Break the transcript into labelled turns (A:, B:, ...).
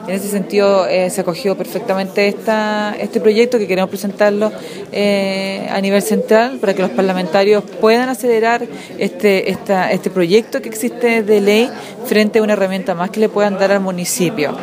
A: En ese sentido se acogió perfectamente este proyecto que queremos presentarlo a nivel central para que los parlamentarios puedan acelerar este proyecto que existe de ley frente a una herramienta más que le puedan dar al municipio.